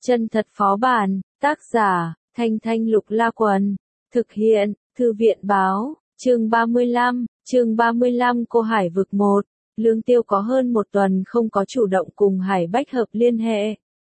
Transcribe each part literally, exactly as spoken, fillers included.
Chân thật phó bản, tác giả, Thanh Thanh Lục La Quần, thực hiện, Thư viện báo, chương ba mươi lăm, chương ba mươi lăm Cô Hải vực một, Lương Tiêu có hơn một tuần không có chủ động cùng Hải Bách Hợp liên hệ.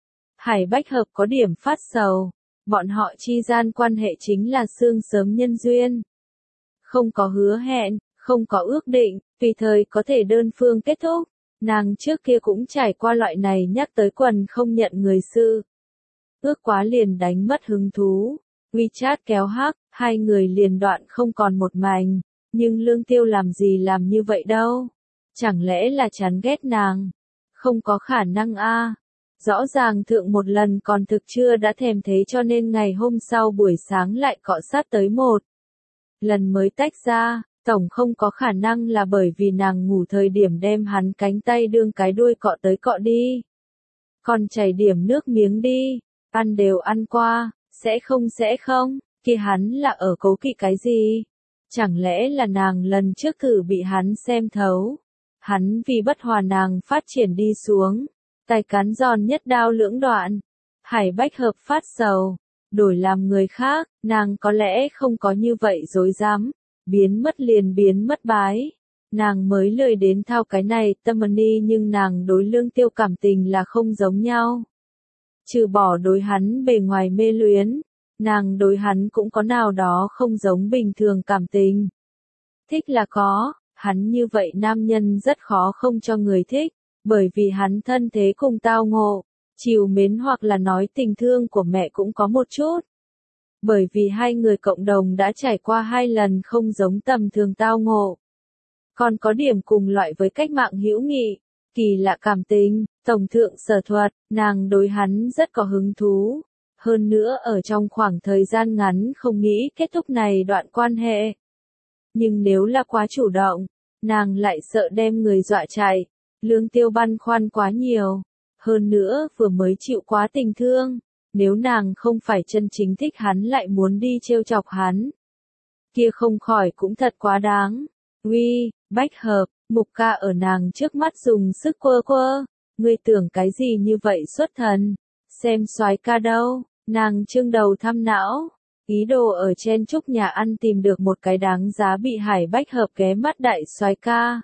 Hải Bách Hợp có điểm phát sầu, bọn họ chi gian quan hệ chính là xương sớm nhân duyên. Không có hứa hẹn, không có ước định, tùy thời có thể đơn phương kết thúc. Nàng trước kia cũng trải qua loại này nhắc tới quần không nhận người sư. Ước quá liền đánh mất hứng thú. WeChat kéo hắc, hai người liền đoạn không còn một mảnh. Nhưng Lương Tiêu làm gì làm như vậy đâu? Chẳng lẽ là chán ghét nàng? Không có khả năng a. Rõ ràng thượng một lần còn thực chưa đã thèm thế cho nên ngày hôm sau buổi sáng lại cọ sát tới một lần mới tách ra. Tổng không có khả năng là bởi vì nàng ngủ thời điểm đem hắn cánh tay đương cái đuôi cọ tới cọ đi. Còn chảy điểm nước miếng đi, ăn đều ăn qua, sẽ không sẽ không, kia hắn là ở cố kỵ cái gì? Chẳng lẽ là nàng lần trước thử bị hắn xem thấu? Hắn vì bất hòa nàng phát triển đi xuống, tay cán giòn nhất đao lưỡng đoạn. Hải Bách Hợp phát sầu, đổi làm người khác, nàng có lẽ không có như vậy dối dám. Biến mất liền biến mất bái. Nàng mới lười đến thao cái này tâm ni nhưng nàng đối Lương Tiêu cảm tình là không giống nhau. Trừ bỏ đối hắn bề ngoài mê luyến, nàng đối hắn cũng có nào đó không giống bình thường cảm tình. Thích là có, hắn như vậy nam nhân rất khó không cho người thích, bởi vì hắn thân thế cùng tao ngộ, chiều mến hoặc là nói tình thương của mẹ cũng có một chút. Bởi vì hai người cộng đồng đã trải qua hai lần không giống tầm thường tao ngộ. Còn có điểm cùng loại với cách mạng hữu nghị, kỳ lạ cảm tình, tổng thượng sở thuật, nàng đối hắn rất có hứng thú. Hơn nữa ở trong khoảng thời gian ngắn không nghĩ kết thúc này đoạn quan hệ. Nhưng nếu là quá chủ động, nàng lại sợ đem người dọa chạy. Lương Tiêu băn khoăn quá nhiều. Hơn nữa vừa mới chịu quá tình thương. Nếu nàng không phải chân chính thích hắn lại muốn đi trêu chọc hắn. Kia không khỏi cũng thật quá đáng. Uy, Bách Hợp, Mục Ca ở nàng trước mắt dùng sức quơ quơ. Ngươi tưởng cái gì như vậy xuất thần? Xem soái ca đâu? Nàng trương đầu thăm não. Ý đồ ở trên trúc nhà ăn tìm được một cái đáng giá bị Hải Bách Hợp ghé mắt đại soái ca.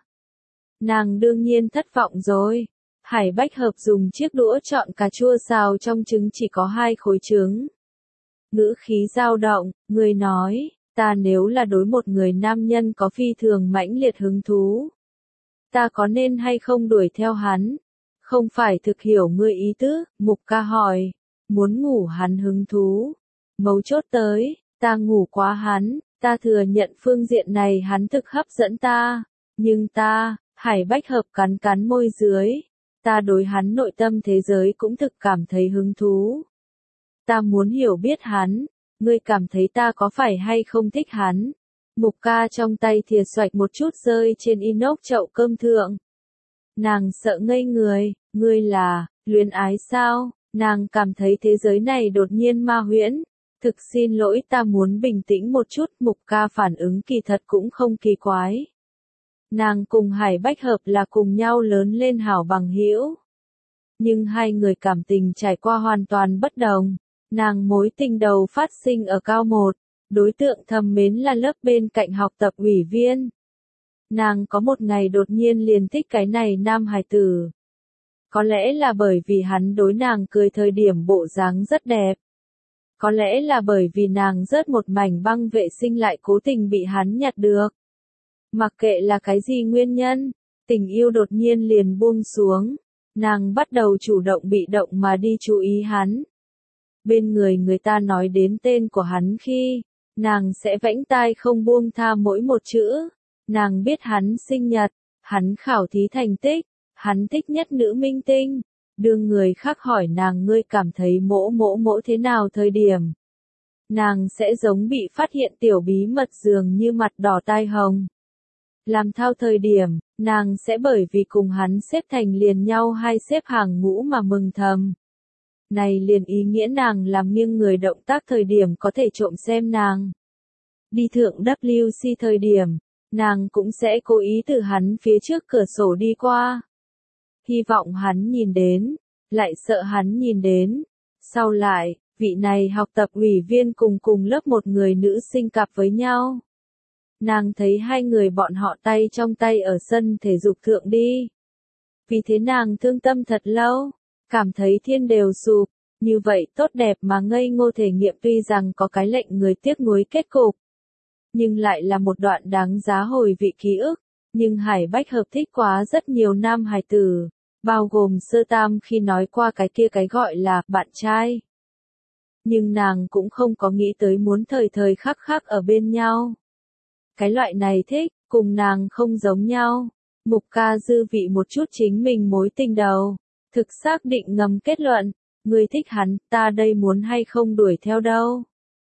Nàng đương nhiên thất vọng rồi. Hải Bách Hợp dùng chiếc đũa chọn cà chua xào trong trứng chỉ có hai khối trứng. Ngữ khí dao động, người nói, ta nếu là đối một người nam nhân có phi thường mãnh liệt hứng thú. Ta có nên hay không đuổi theo hắn? Không phải thực hiểu ngươi ý tứ, Mục Ca hỏi, muốn ngủ hắn hứng thú. Mấu chốt tới, ta ngủ quá hắn, ta thừa nhận phương diện này hắn thực hấp dẫn ta. Nhưng ta, Hải Bách Hợp cắn cắn môi dưới. Ta đối hắn nội tâm thế giới cũng thực cảm thấy hứng thú. Ta muốn hiểu biết hắn, ngươi cảm thấy ta có phải hay không thích hắn. Mục Ca trong tay thìa xoạch một chút rơi trên inox chậu cơm thượng. Nàng sợ ngây người, ngươi là, luyến ái sao, nàng cảm thấy thế giới này đột nhiên ma huyễn. Thực xin lỗi ta muốn bình tĩnh một chút, Mục Ca phản ứng kỳ thật cũng không kỳ quái. Nàng cùng Hải Bách Hợp là cùng nhau lớn lên hảo bằng hữu. Nhưng hai người cảm tình trải qua hoàn toàn bất đồng. Nàng mối tình đầu phát sinh ở cao một, đối tượng thầm mến là lớp bên cạnh học tập ủy viên. Nàng có một ngày đột nhiên liền thích cái này nam hài tử. Có lẽ là bởi vì hắn đối nàng cười thời điểm bộ dáng rất đẹp. Có lẽ là bởi vì nàng rớt một mảnh băng vệ sinh lại cố tình bị hắn nhặt được. Mặc kệ là cái gì nguyên nhân, tình yêu đột nhiên liền buông xuống, nàng bắt đầu chủ động bị động mà đi chú ý hắn. Bên người người ta nói đến tên của hắn khi, nàng sẽ vãnh tai không buông tha mỗi một chữ. Nàng biết hắn sinh nhật, hắn khảo thí thành tích, hắn thích nhất nữ minh tinh. Đương người khác hỏi nàng ngươi cảm thấy mỗ mỗ mỗ thế nào thời điểm. Nàng sẽ giống bị phát hiện tiểu bí mật dường như mặt đỏ tai hồng. Làm thao thời điểm, nàng sẽ bởi vì cùng hắn xếp thành liền nhau hay xếp hàng ngũ mà mừng thầm. Này liền ý nghĩa nàng làm nghiêng người động tác thời điểm có thể trộm xem nàng. Đi thượng W C thời điểm, nàng cũng sẽ cố ý từ hắn phía trước cửa sổ đi qua. Hy vọng hắn nhìn đến, lại sợ hắn nhìn đến. Sau lại, vị này học tập ủy viên cùng cùng lớp một người nữ sinh cặp với nhau. Nàng thấy hai người bọn họ tay trong tay ở sân thể dục thượng đi. Vì thế nàng thương tâm thật lâu, cảm thấy thiên đều sụp, như vậy tốt đẹp mà ngây ngô thể nghiệm tuy rằng có cái lệnh người tiếc nuối kết cục. Nhưng lại là một đoạn đáng giá hồi vị ký ức, nhưng Hải Bách Hợp thích quá rất nhiều nam hài tử, bao gồm Sơ Tam khi nói qua cái kia cái gọi là bạn trai. Nhưng nàng cũng không có nghĩ tới muốn thời thời khắc khắc ở bên nhau. Cái loại này thích, cùng nàng không giống nhau. Mục Ca dư vị một chút chính mình mối tình đầu, thực xác định ngầm kết luận, người thích hắn, ta đây muốn hay không đuổi theo đâu.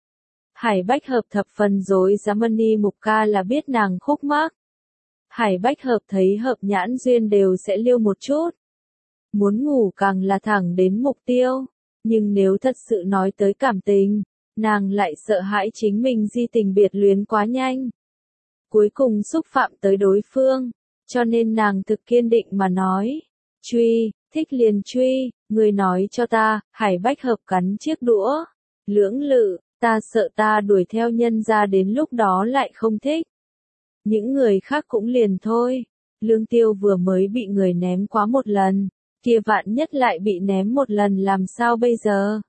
Hải Bách Hợp thập phần dối Jamani Mục Ca là biết nàng khúc mắc. Hải Bách Hợp thấy hợp nhãn duyên đều sẽ liêu một chút. Muốn ngủ càng là thẳng đến mục tiêu, nhưng nếu thật sự nói tới cảm tình, nàng lại sợ hãi chính mình di tình biệt luyến quá nhanh. Cuối cùng xúc phạm tới đối phương, cho nên nàng thực kiên định mà nói, truy, thích liền truy, người nói cho ta, Hải Bách Hợp cắn chiếc đũa, lưỡng lự, ta sợ ta đuổi theo nhân ra đến lúc đó lại không thích. Những người khác cũng liền thôi, Lương Tiêu vừa mới bị người ném quá một lần, kia vạn nhất lại bị ném một lần làm sao bây giờ?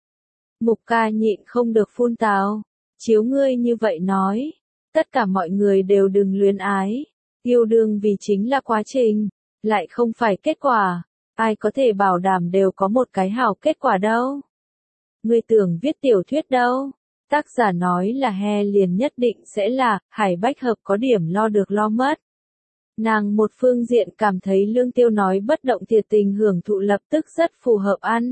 Mục Ca nhịn không được phun tào, chiếu ngươi như vậy nói, tất cả mọi người đều đừng luyến ái, yêu đương vì chính là quá trình, lại không phải kết quả, ai có thể bảo đảm đều có một cái hảo kết quả đâu. Ngươi tưởng viết tiểu thuyết đâu, tác giả nói là he liền nhất định sẽ là, Hải Bách Hợp có điểm lo được lo mất. Nàng một phương diện cảm thấy Lương Tiêu nói bất động thiệt tình hưởng thụ lập tức rất phù hợp ăn.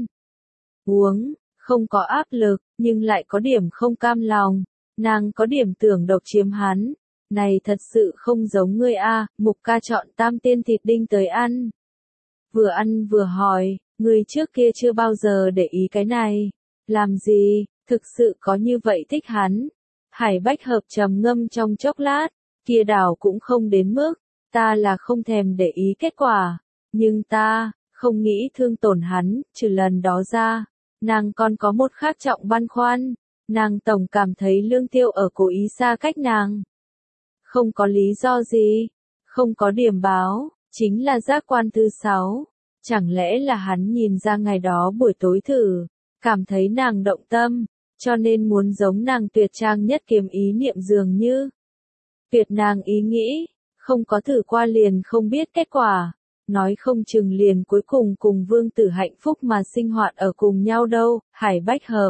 Uống, không có áp lực, nhưng lại có điểm không cam lòng, nàng có điểm tưởng độc chiếm hắn. Này thật sự không giống ngươi a, Mục Ca chọn tam tiên thịt đinh tới ăn. Vừa ăn vừa hỏi, ngươi trước kia chưa bao giờ để ý cái này. Làm gì, thực sự có như vậy thích hắn. Hải Bách Hợp trầm ngâm trong chốc lát, kia đảo cũng không đến mức, ta là không thèm để ý kết quả, nhưng ta, không nghĩ thương tổn hắn, trừ lần đó ra, nàng còn có một khác trọng băn khoăn, nàng tổng cảm thấy Lương Tiêu ở cố ý xa cách nàng. Không có lý do gì, không có điểm báo, chính là giác quan thứ sáu, chẳng lẽ là hắn nhìn ra ngày đó buổi tối thử, cảm thấy nàng động tâm, cho nên muốn giống nàng tuyệt trang nhất kiếm ý niệm dường như. Tuyệt nàng ý nghĩ, không có thử qua liền không biết kết quả, nói không chừng liền cuối cùng cùng vương tử hạnh phúc mà sinh hoạt ở cùng nhau đâu, Hải Bách Hợp.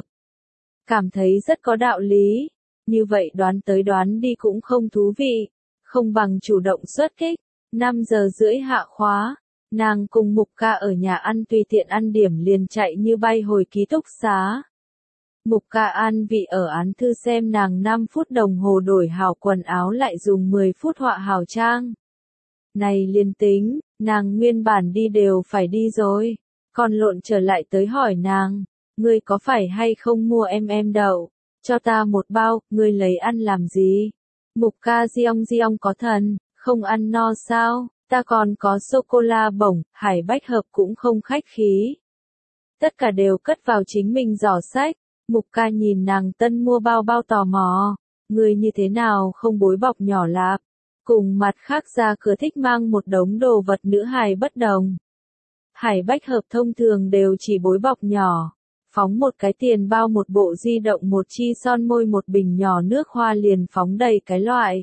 Cảm thấy rất có đạo lý, như vậy đoán tới đoán đi cũng không thú vị, không bằng chủ động xuất kích, năm giờ rưỡi hạ khóa, nàng cùng Mục Ca ở nhà ăn tùy tiện ăn điểm liền chạy như bay hồi ký túc xá. Mục Ca an vị ở án thư xem nàng năm phút đồng hồ đổi hảo quần áo lại dùng mười phút họa hảo trang. Này liền tính, nàng nguyên bản đi đều phải đi rồi, còn lộn trở lại tới hỏi nàng, ngươi có phải hay không mua em em đậu, cho ta một bao, ngươi lấy ăn làm gì? Mục Ca giong giong có thần, không ăn no sao, ta còn có sô-cô-la bổng, Hải Bách Hợp cũng không khách khí. Tất cả đều cất vào chính mình giỏ sách. Mục Ca nhìn nàng tân mua bao bao tò mò, người như thế nào không bối bọc nhỏ lạp, cùng mặt khác ra cửa thích mang một đống đồ vật nữ hài bất đồng. Hải Bách Hợp thông thường đều chỉ bối bọc nhỏ, phóng một cái tiền bao một bộ di động một chi son môi một bình nhỏ nước hoa liền phóng đầy cái loại.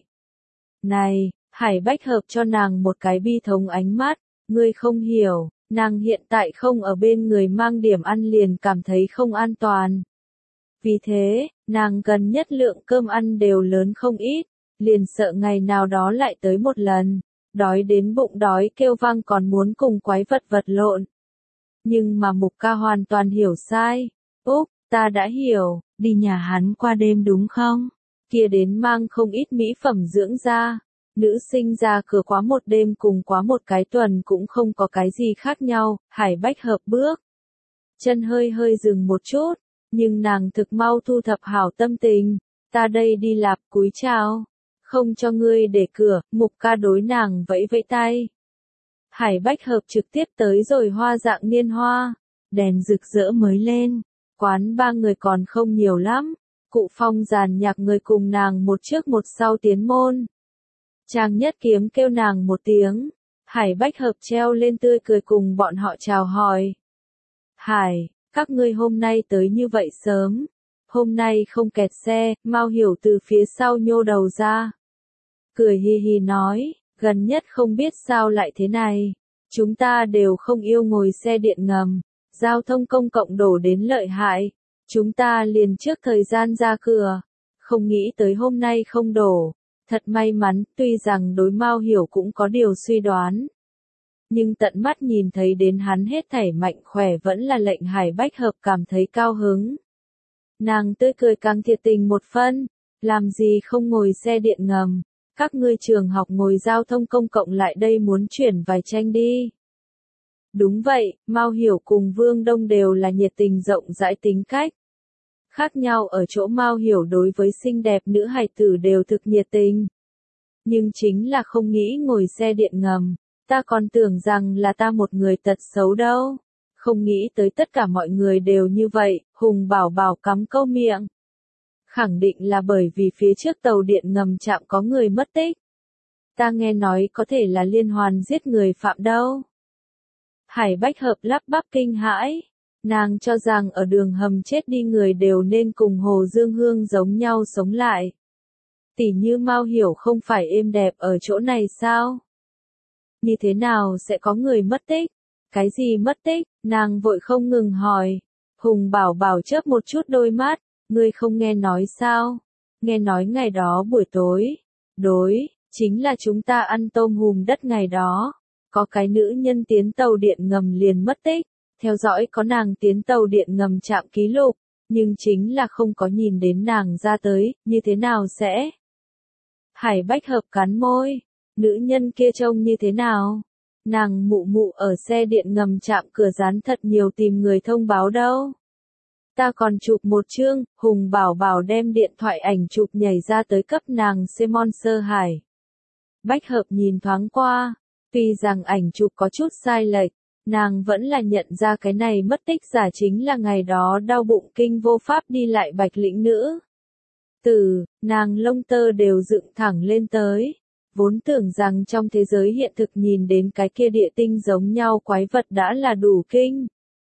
Này, Hải Bách Hợp cho nàng một cái bi thống ánh mắt, ngươi không hiểu, nàng hiện tại không ở bên người mang điểm ăn liền cảm thấy không an toàn. Vì thế, nàng gần nhất lượng cơm ăn đều lớn không ít, liền sợ ngày nào đó lại tới một lần, đói đến bụng đói kêu vang còn muốn cùng quái vật vật lộn. Nhưng mà Mục Ca hoàn toàn hiểu sai. Úc, ta đã hiểu, đi nhà hắn qua đêm đúng không? Kia đến mang không ít mỹ phẩm dưỡng da. Nữ sinh ra cửa quá một đêm cùng quá một cái tuần cũng không có cái gì khác nhau, Hải Bách Hợp bước. Chân hơi hơi dừng một chút. Nhưng nàng thực mau thu thập hảo tâm tình, ta đây đi lạp cúi chào, không cho ngươi để cửa, Mục Ca đối nàng vẫy vẫy tay. Hải Bách Hợp trực tiếp tới rồi hoa dạng niên hoa, đèn rực rỡ mới lên, Quán ba người còn không nhiều lắm. Cụ Phong dàn nhạc người cùng nàng một trước một sau tiến môn. Trang Nhất Kiếm kêu nàng một tiếng. Hải Bách Hợp treo lên tươi cười cùng bọn họ chào hỏi. Hải, các ngươi hôm nay tới như vậy sớm. Hôm nay không kẹt xe, Mao Hiểu từ phía sau nhô đầu ra. Cười hi hi nói, gần nhất không biết sao lại thế này. Chúng ta đều không yêu ngồi xe điện ngầm. Giao thông công cộng đổ đến lợi hại. Chúng ta liền trước thời gian ra cửa. Không nghĩ tới hôm nay không đổ. Thật may mắn, tuy rằng đối Mao Hiểu cũng có điều suy đoán. Nhưng tận mắt nhìn thấy đến hắn hết thảy mạnh khỏe vẫn là lệnh Hải Bách Hợp cảm thấy cao hứng. Nàng tươi cười càng thiệt tình một phân, làm gì không ngồi xe điện ngầm, các ngươi trường học ngồi giao thông công cộng lại đây muốn chuyển vài tranh đi. Đúng vậy, Mao Hiểu cùng Vương Đông đều là nhiệt tình rộng rãi tính cách. Khác nhau ở chỗ Mao Hiểu đối với xinh đẹp nữ hài tử đều thực nhiệt tình. Nhưng chính là không nghĩ ngồi xe điện ngầm, ta còn tưởng rằng là ta một người tật xấu đâu. Không nghĩ tới tất cả mọi người đều như vậy, Hùng Bảo Bảo cắm câu miệng. Khẳng định là bởi vì phía trước tàu điện ngầm trạm có người mất tích. Ta nghe nói có thể là liên hoàn giết người phạm đâu. Hải Bách Hợp lắp bắp kinh hãi. Nàng cho rằng ở đường hầm chết đi người đều nên cùng Hồ Dương Hương giống nhau sống lại. Tỉ như Mao Hiểu không phải êm đẹp ở chỗ này sao? Như thế nào sẽ có người mất tích? Cái gì mất tích? Nàng vội không ngừng hỏi. Hùng Bảo Bảo chớp một chút đôi mắt. Ngươi không nghe nói sao? Nghe nói ngày đó buổi tối. Đối, chính là chúng ta ăn tôm hùm đất ngày đó. Có cái nữ nhân tiến tàu điện ngầm liền mất tích. Theo dõi có nàng tiến tàu điện ngầm chạm ký lục. Nhưng chính là không có nhìn đến nàng ra tới. Như thế nào sẽ? Hải Bách Hợp cắn môi. Nữ nhân kia trông như thế nào? Nàng mụ mụ ở xe điện ngầm chạm cửa dán thật nhiều tìm người thông báo đâu. Ta còn chụp một chương, Hùng Bảo Bảo đem điện thoại ảnh chụp nhảy ra tới cấp nàng Simon Sơ Hải. Bách Hợp nhìn thoáng qua, tuy rằng ảnh chụp có chút sai lệch, nàng vẫn là nhận ra cái này mất tích giả chính là ngày đó đau bụng kinh vô pháp đi lại Bạch Lĩnh nữ. Từ, nàng lông tơ đều dựng thẳng lên tới. Vốn tưởng rằng trong thế giới hiện thực nhìn đến cái kia địa tinh giống nhau quái vật đã là đủ kinh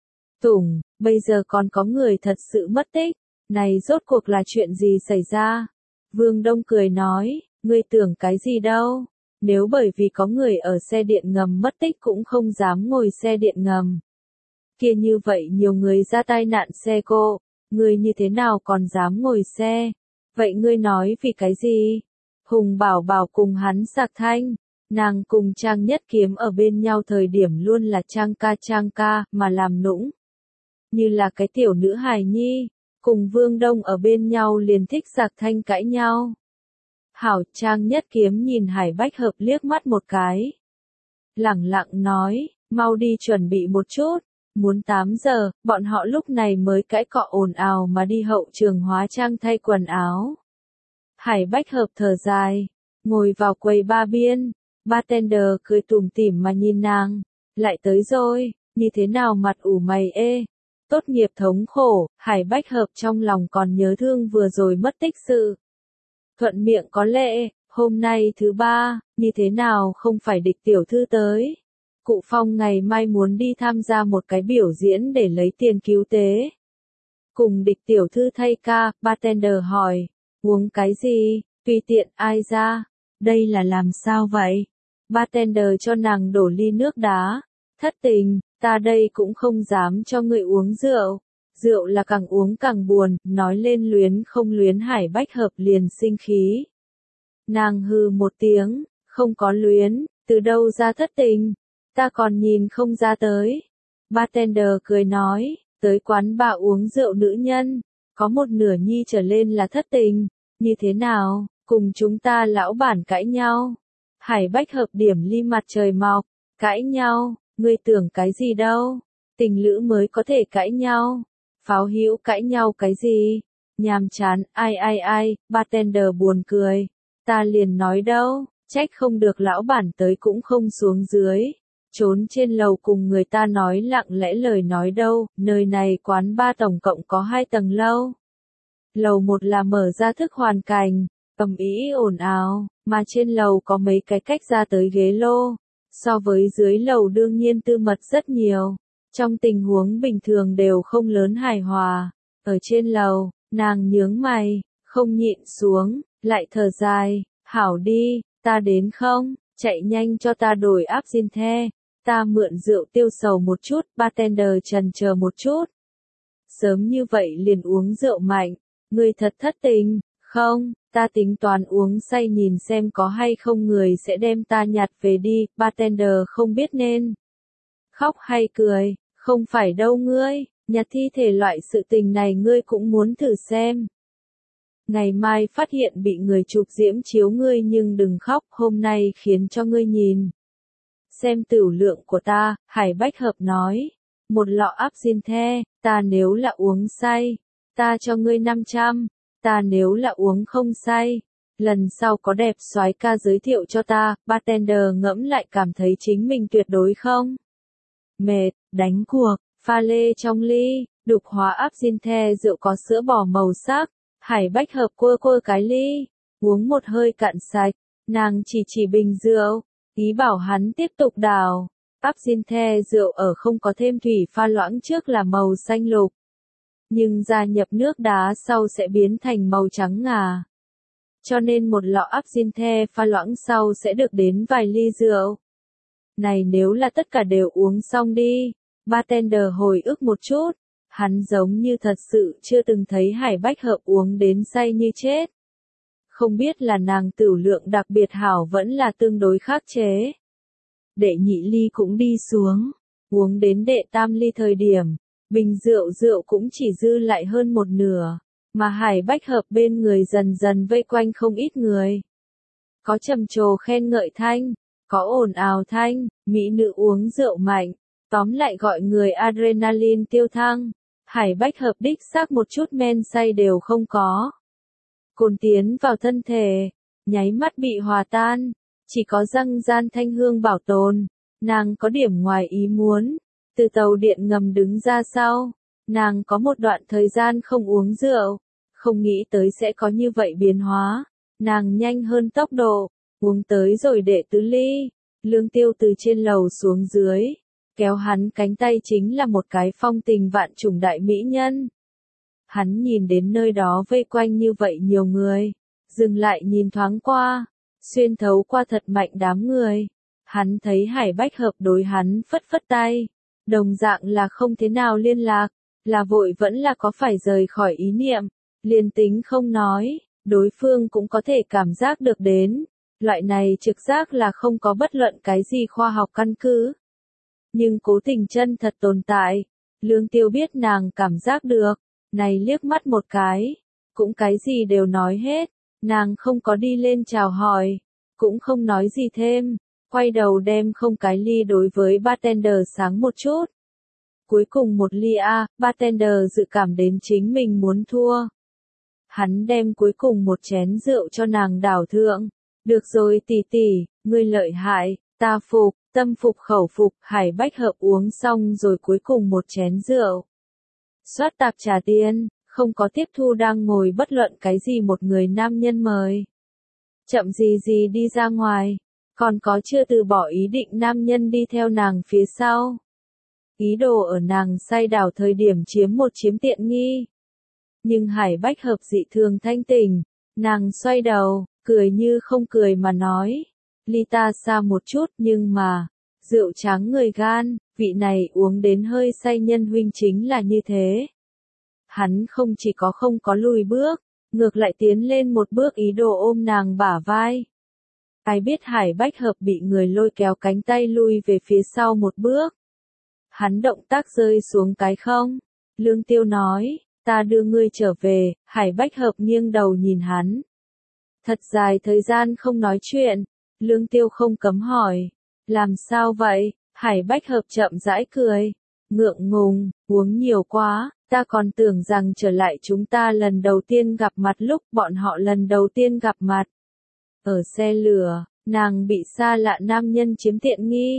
tủng, bây giờ còn có người thật sự mất tích, này rốt cuộc là chuyện gì xảy ra? Vương Đông cười nói, ngươi tưởng cái gì đâu, nếu bởi vì có người ở xe điện ngầm mất tích cũng không dám ngồi xe điện ngầm. Kia như vậy nhiều người ra tai nạn xe cộ, ngươi như thế nào còn dám ngồi xe? Vậy ngươi nói vì cái gì? Hùng Bảo Bảo cùng hắn sạc thanh, nàng cùng Trang Nhất Kiếm ở bên nhau thời điểm luôn là Trang ca Trang ca mà làm nũng. Như là cái tiểu nữ hài nhi, cùng Vương Đông ở bên nhau liền thích sạc thanh cãi nhau. Hảo, Trang Nhất Kiếm nhìn Hải Bách Hợp liếc mắt một cái. Lẳng lặng nói, mau đi chuẩn bị một chút, muốn tám giờ, bọn họ lúc này mới cãi cọ ồn ào mà đi hậu trường hóa trang thay quần áo. Hải Bách Hợp thở dài, ngồi vào quầy ba biên, bartender cười tủm tỉm mà nhìn nàng, lại tới rồi, như thế nào mặt ủ mày ê. Tốt nghiệp thống khổ, Hải Bách Hợp trong lòng còn nhớ thương vừa rồi mất tích sự. Thuận miệng có lệ, hôm nay thứ ba, như thế nào không phải địch tiểu thư tới. Cụ Phong ngày mai muốn đi tham gia một cái biểu diễn để lấy tiền cứu tế. Cùng địch tiểu thư thay ca, bartender hỏi, uống cái gì, tùy tiện ai ra, đây là làm sao vậy? Bartender cho nàng đổ ly nước đá, thất tình, ta đây cũng không dám cho người uống rượu, rượu là càng uống càng buồn, nói lên luyến không luyến Hải Bách Hợp liền sinh khí. Nàng hừ một tiếng, không có luyến, từ đâu ra thất tình, ta còn nhìn không ra tới. Bartender cười nói, tới quán bà uống rượu nữ nhân, có một nửa nhi trở lên là thất tình, như thế nào, cùng chúng ta lão bản cãi nhau. Hải Bách Hợp điểm ly mặt trời mọc, cãi nhau, ngươi tưởng cái gì đâu, tình lữ mới có thể cãi nhau, pháo hữu cãi nhau cái gì, nhàm chán, ai ai ai, bartender buồn cười, ta liền nói đâu, trách không được lão bản tới cũng không xuống dưới, trốn trên lầu cùng người ta nói lặng lẽ lời nói đâu, nơi này quán ba tổng cộng có hai tầng lâu. Lầu một là mở ra thức hoàn cảnh, ầm ĩ ồn ào, mà trên lầu có mấy cái cách ra tới ghế lô. So với dưới lầu đương nhiên tư mật rất nhiều, trong tình huống bình thường đều không lớn hài hòa. Ở trên lầu, nàng nhướng mày, không nhịn xuống, lại thở dài, hảo đi, ta đến không, chạy nhanh cho ta đổi áp xin the, ta mượn rượu tiêu sầu một chút, bartender trần chờ một chút. Sớm như vậy liền uống rượu mạnh, ngươi thật thất tình, không, ta tính toán uống say nhìn xem có hay không người sẽ đem ta nhặt về đi, bartender không biết nên khóc hay cười, không phải đâu ngươi, nhặt thi thể loại sự tình này ngươi cũng muốn thử xem. Ngày mai phát hiện bị người chụp diễm chiếu ngươi nhưng đừng khóc, hôm nay khiến cho ngươi nhìn. Xem tửu lượng của ta, Hải Bách Hợp nói, một lọ áp xin the, ta nếu là uống say, ta cho ngươi năm trăm, ta nếu là uống không say, lần sau có đẹp soái ca giới thiệu cho ta, bartender ngẫm lại cảm thấy chính mình tuyệt đối không. Mệt, đánh cuộc, pha lê trong ly, đục hóa áp xin the rượu có sữa bò màu sắc, Hải Bách Hợp quơ quơ cái ly, uống một hơi cạn sạch, nàng chỉ chỉ bình rượu, ý bảo hắn tiếp tục đào, áp xin the rượu ở không có thêm thủy pha loãng trước là màu xanh lục. Nhưng gia nhập nước đá sau sẽ biến thành màu trắng ngà. Cho nên một lọ áp xin the pha loãng sau sẽ được đến vài ly rượu. Này nếu là tất cả đều uống xong đi, bartender hồi ức một chút, hắn giống như thật sự chưa từng thấy Hải Bách Hợp uống đến say như chết. Không biết là nàng tửu lượng đặc biệt hảo vẫn là tương đối khắc chế. Đệ nhị ly cũng đi xuống, uống đến đệ tam ly thời điểm, bình rượu rượu cũng chỉ dư lại hơn một nửa, mà Hải Bách Hợp bên người dần dần vây quanh không ít người. Có trầm trồ khen ngợi thanh, có ồn ào thanh, mỹ nữ uống rượu mạnh, tóm lại gọi người adrenaline tiêu thăng. Hải Bách Hợp đích xác một chút men say đều không có. Cồn tiến vào thân thể, nháy mắt bị hòa tan, chỉ có răng gian thanh hương bảo tồn. Nàng có điểm ngoài ý muốn, từ tàu điện ngầm đứng ra sau, nàng có một đoạn thời gian không uống rượu, không nghĩ tới sẽ có như vậy biến hóa. Nàng nhanh hơn tốc độ, uống tới rồi đệ tứ ly, Lương Tiêu từ trên lầu xuống dưới, kéo hắn cánh tay chính là một cái phong tình vạn trùng đại mỹ nhân. Hắn nhìn đến nơi đó vây quanh như vậy nhiều người, dừng lại nhìn thoáng qua, xuyên thấu qua thật mạnh đám người. Hắn thấy Hải Bách Hợp đối hắn phất phất tay, đồng dạng là không thế nào liên lạc, là vội vẫn là có phải rời khỏi ý niệm, liền tính không nói, đối phương cũng có thể cảm giác được đến, loại này trực giác là không có bất luận cái gì khoa học căn cứ. Nhưng cố tình chân thật tồn tại, Lương Tiêu biết nàng cảm giác được, này liếc mắt một cái, cũng cái gì đều nói hết, nàng không có đi lên chào hỏi, cũng không nói gì thêm, quay đầu đem không cái ly đối với bartender sáng một chút. Cuối cùng một ly a, bartender dự cảm đến chính mình muốn thua. Hắn đem cuối cùng một chén rượu cho nàng đảo thượng, được rồi tỷ tỷ, ngươi lợi hại, ta phục, tâm phục khẩu phục. Hải Bách Hợp uống xong rồi cuối cùng một chén rượu. Soát tạp trả tiền, không có tiếp thu đang ngồi bất luận cái gì một người nam nhân mời. Chậm gì gì đi ra ngoài, còn có chưa từ bỏ ý định nam nhân đi theo nàng phía sau. Ý đồ ở nàng say đảo thời điểm chiếm một chiếm tiện nghi. Nhưng Hải Bách Hợp dị thường thanh tỉnh, nàng xoay đầu, cười như không cười mà nói, ly ta xa một chút nhưng mà, rượu trắng người gan, vị này uống đến hơi say nhân huynh chính là như thế. Hắn không chỉ có không có lùi bước, ngược lại tiến lên một bước ý đồ ôm nàng bả vai. Ai biết Hải Bách Hợp bị người lôi kéo cánh tay lui về phía sau một bước. Hắn động tác rơi xuống cái không. Lương Tiêu nói, ta đưa ngươi trở về. Hải Bách Hợp nghiêng đầu nhìn hắn. Thật dài thời gian không nói chuyện, Lương Tiêu không cấm hỏi, làm sao vậy? Hải Bách Hợp chậm rãi cười, ngượng ngùng, uống nhiều quá, ta còn tưởng rằng trở lại chúng ta lần đầu tiên gặp mặt lúc bọn họ lần đầu tiên gặp mặt. Ở xe lửa, nàng bị xa lạ nam nhân chiếm tiện nghi,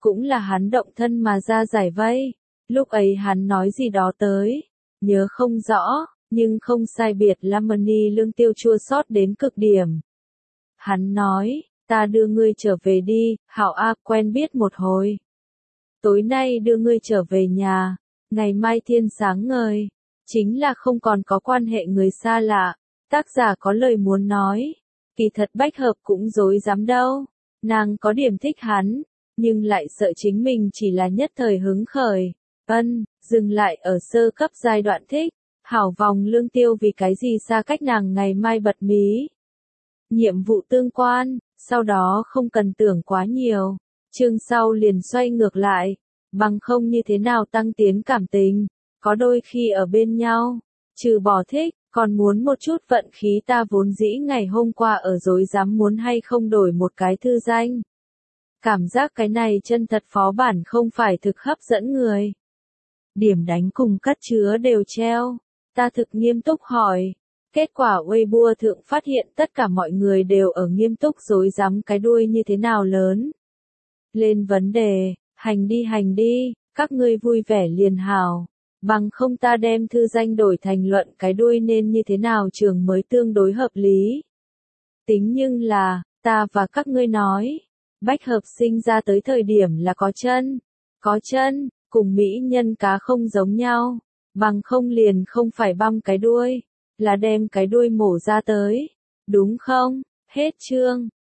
cũng là hắn động thân mà ra giải vây. Lúc ấy hắn nói gì đó tới, nhớ không rõ, nhưng không sai biệt Lamani Lương Tiêu chua xót đến cực điểm. Hắn nói, ta đưa ngươi trở về đi, Hảo A quen biết một hồi. Tối nay đưa ngươi trở về nhà, ngày mai thiên sáng ngời, chính là không còn có quan hệ người xa lạ. Tác giả có lời muốn nói, kỳ thật Bách Hợp cũng dối dám đâu, nàng có điểm thích hắn, nhưng lại sợ chính mình chỉ là nhất thời hứng khởi. Ân, dừng lại ở sơ cấp giai đoạn thích, Hảo vòng Lương Tiêu vì cái gì xa cách nàng ngày mai bật mí. Nhiệm vụ tương quan, sau đó không cần tưởng quá nhiều, chương sau liền xoay ngược lại, bằng không như thế nào tăng tiến cảm tình, có đôi khi ở bên nhau, trừ bỏ thích, còn muốn một chút vận khí ta vốn dĩ ngày hôm qua ở dối dám muốn hay không đổi một cái thư danh. Cảm giác cái này chân thật phó bản không phải thực hấp dẫn người. Điểm đánh cùng cất chứa đều treo, ta thực nghiêm túc hỏi. Kết quả Weibo thượng phát hiện tất cả mọi người đều ở nghiêm túc dối dám cái đuôi như thế nào lớn. Lên vấn đề, hành đi hành đi, các ngươi vui vẻ liền hào. Bằng không ta đem thư danh đổi thành luận cái đuôi nên như thế nào trường mới tương đối hợp lý. Tính nhưng là, ta và các ngươi nói, Bách Hợp sinh ra tới thời điểm là có chân, có chân, cùng mỹ nhân cá không giống nhau, bằng không liền không phải băm cái đuôi, là đem cái đuôi mổ ra tới, đúng không? Hết chương.